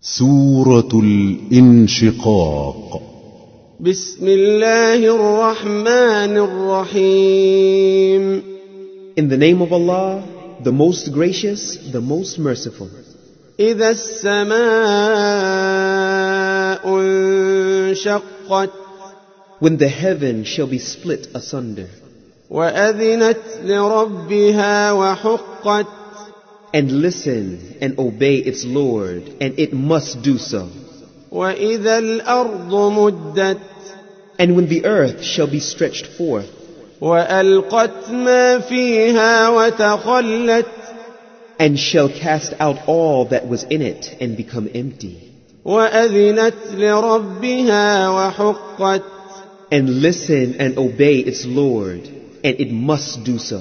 سورة الانشقاق. بسم الله الرحمن الرحيم. In the name of Allah, the most gracious, the most merciful. إذا السماء انشقت When the heaven shall be split asunder, وأذنت لربها وحقت and listen and obey its Lord, and it must do so. وإذا الأرض مدت And when the earth shall be stretched forth, وألقت ما فيها وتخلت and shall cast out all that was in it and become empty, وأذنت لربها وحقت and listen and obey its Lord, and it must do so.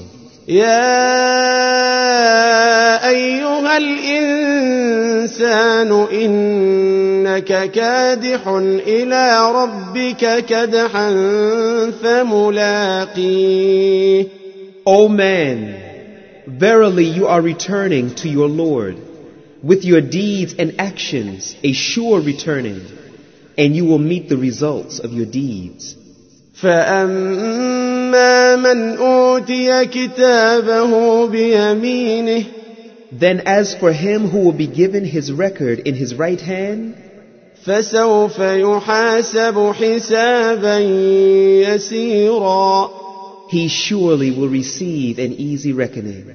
يا أيها الإنسان إنك كادح إلى ربك كدحا فملاقيه. O man, verily you are returning to your Lord, with your deeds and actions a sure returning, and you will meet the results of your deeds. فأما من أوتي كتابه بيمينه Then as for him who will be given his record in his right hand, فسوف يحاسب حسابا يسيرا he surely will receive an easy reckoning,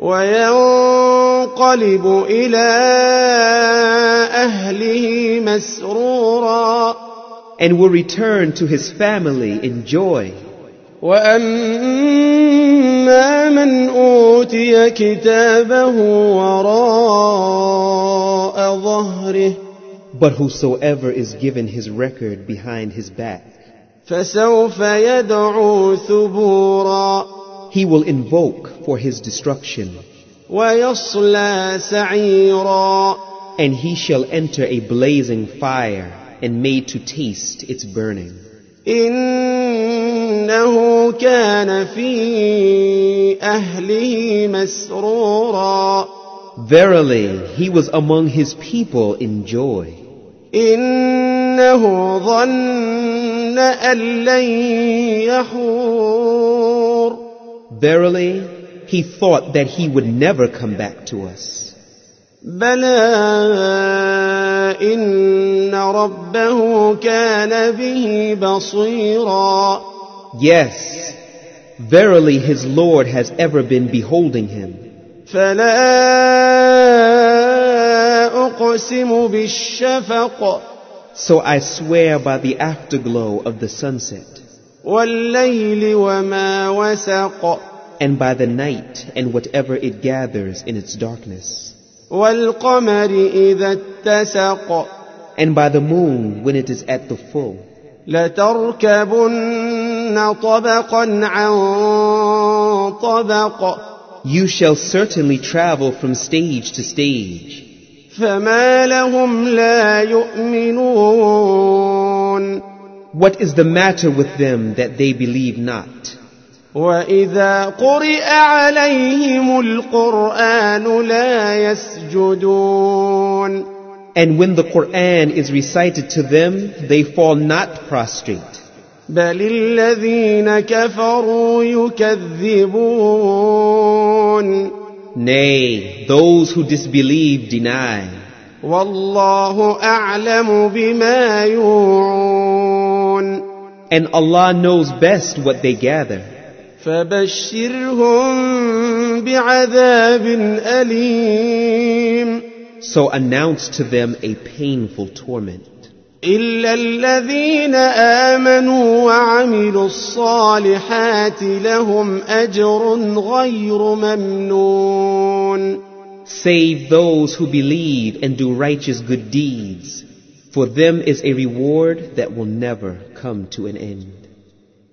وينقلب إلى أهله مسرورا and will return to his family in joy. وأما من أوتي كتابه وراء ظهره But whosoever is given his record behind his back, فسوف يدعو ثبورا he will invoke for his destruction, ويصلى سعيرا and he shall enter a blazing fire and made to taste its burning. إنه كان في أهله مسرورا Verily, he was among his people in joy. إنه ظن أن لن يحور Verily, he thought that he would never come back to us. بلى إن ربه كان به بصيرا Yes, verily his Lord has ever been beholding him. فلا أقسم بالشفق So I swear by the afterglow of the sunset, والليل وما وسق and by the night and whatever it gathers in its darkness, والقمر إذا اتسق and by the moon when it is at the full. لتركبن طبقا عن طبق You shall certainly travel from stage to stage. فما لهم لا يؤمنون What is the matter with them that they believe not? وإذا قرئ عليهم القرآن لا يسجدون And when the Quran is recited to them, they fall not prostrate. بل الذين كفروا يكذبون Nay, those who disbelieve deny. والله أعلم بما يوعون And Allah knows best what they gather. فبشرهم بعذاب أليم So announce to them a painful torment. إلا الذين آمنوا وعملوا الصالحات لهم أجر غير ممنون Save those who believe and do righteous good deeds. For them is a reward that will never come to an end.